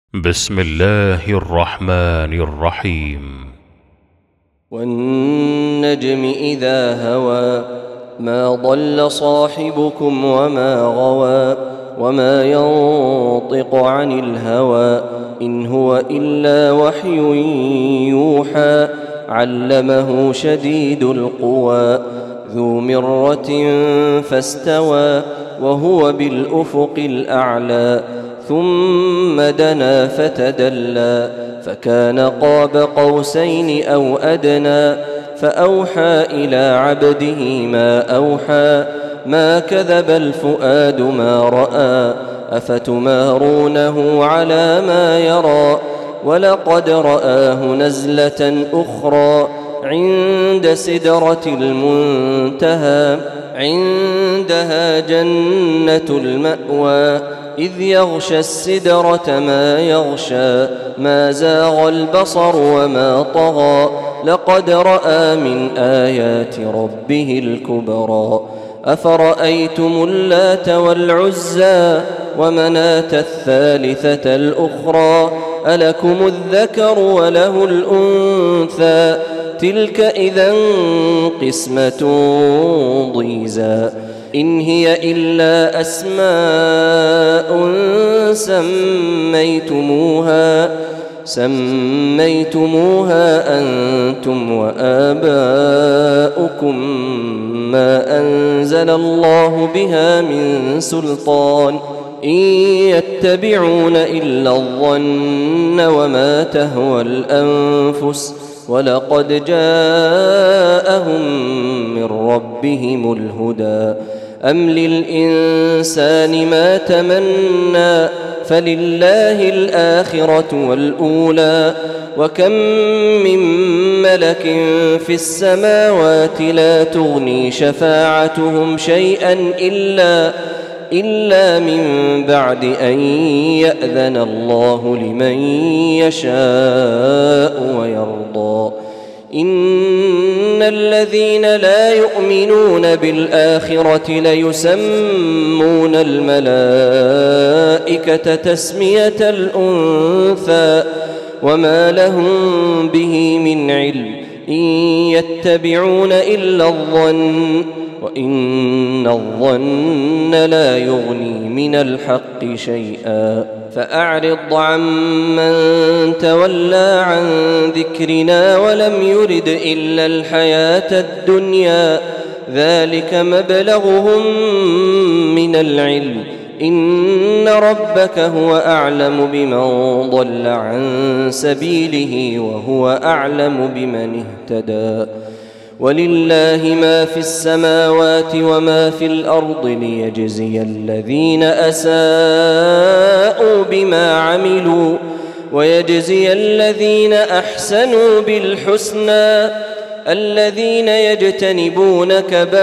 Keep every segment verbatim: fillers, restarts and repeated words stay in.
بسم الله الرحمن الرحيم. والنجم إذا هوى ما ضل صاحبكم وما غوى وما ينطق عن الهوى إن هو إلا وحي يوحى علمه شديد القوى ذو مرة فاستوى وهو بالأفق الأعلى ثم دنا فتدلى فكان قاب قوسين أو أدنى فأوحى إلى عبده ما أوحى ما كذب الفؤاد ما رأى أفتمارونه على ما يرى ولقد رآه نزلة أخرى عند سدرة المنتهى عندها جنة المأوى إذ يغشى السدرة ما يغشى ما زاغ البصر وما طغى لقد رأى من آيات ربه الكبرى أفرأيتم اللات والعزى ومناة الثالثة الأخرى ألكم الذكر وله الأنثى تلك إذا قسمة ضيزى إن هي إلا أسماء سميتموها سميتموها أنتم وآباؤكم ما أنزل الله بها من سلطان إن يتبعون إلا الظن وما تهوى الأنفس ولقد جاءهم من ربهم الهدى أم للإنسان ما تمنى فلله الآخرة والأولى وكم من ملك في السماوات لا تغني شفاعتهم شيئا إلا إلا من بعد أن يأذن الله لمن يشاء ويرضى إن الذين لا يؤمنون بالآخرة ليسمون الملائكة تسمية الأنثى وما لهم به من علم إن يتبعون إلا الظن وإن الظن لا يغني من الحق شيئا فأعرض عمن تولى عن ذكرنا ولم يرد إلا الحياة الدنيا ذلك مبلغهم من العلم إن ربك هو أعلم بمن ضل عن سبيله وهو أعلم بمن اهتدى ولله ما في السماوات وما في الأرض ليجزي الذين أساءوا بما عملوا ويجزي الذين أحسنوا بالحسنى الذين يجتنبون كبائر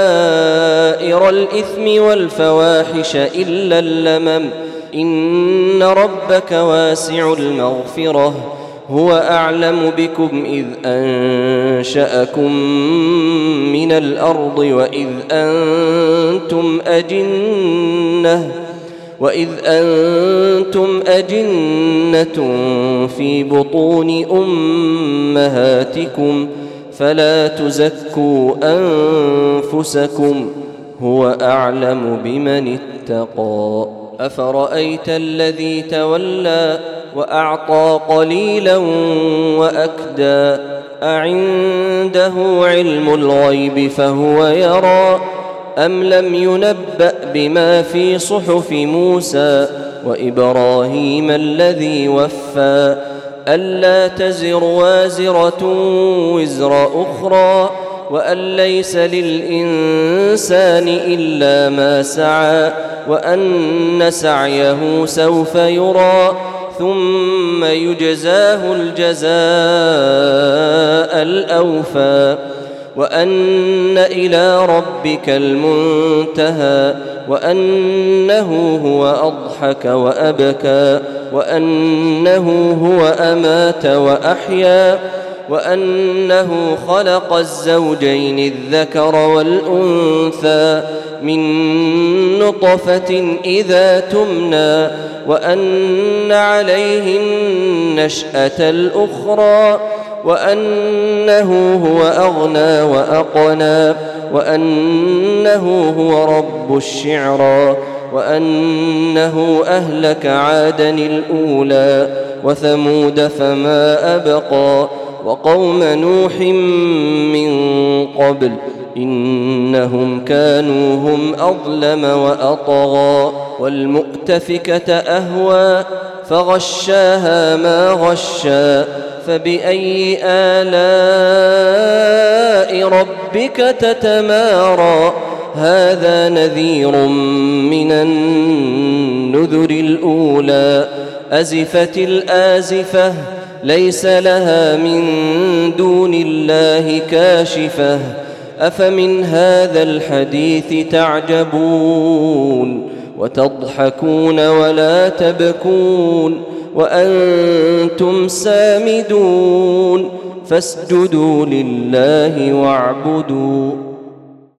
الإثم والفواحش إلا اللمم إن ربك واسع المغفرة هو أعلم بكم إذ أنشأكم من الأرض وإذ أنتم أجنة وإذ أنتم أجنة في بطون أمهاتكم فلا تزكوا أنفسكم هو أعلم بمن اتقى أفرأيت الذي تولى وأعطى قليلا وأكدى أعنده علم الغيب فهو يرى أم لم ينبأ بما في صحف موسى وإبراهيم الذي وفى ألا تزر وازرة وزر أخرى وأن ليس للإنسان إلا ما سعى وأن سعيه سوف يرى ثم يجزاه الجزاء الأوفى وأن إلى ربك المنتهى وأنه هو أضحك وأبكى وأنه هو أمات وأحيا وأنه خلق الزوجين الذكر والأنثى من نطفة إذا تمنى وأن عليه النشأة الأخرى وأنه هو أغنى وأقنى وأنه هو رب الشعرى وأنه أهلك عادا الأولى وثمود فما أبقى وقوم نوح من قبل إنهم كانوا هم أظلم وأطغى والمؤتفكة أهوى فغشاها ما غشى فبأي آلاء ربك تتمارى هذا نذير من النذر الأولى أزفت الآزفة ليس لها من دون الله كاشفة أفمن هذا الحديث تعجبون وتضحكون ولا تبكون وأنتم سامدون فاسجدوا لله واعبدوا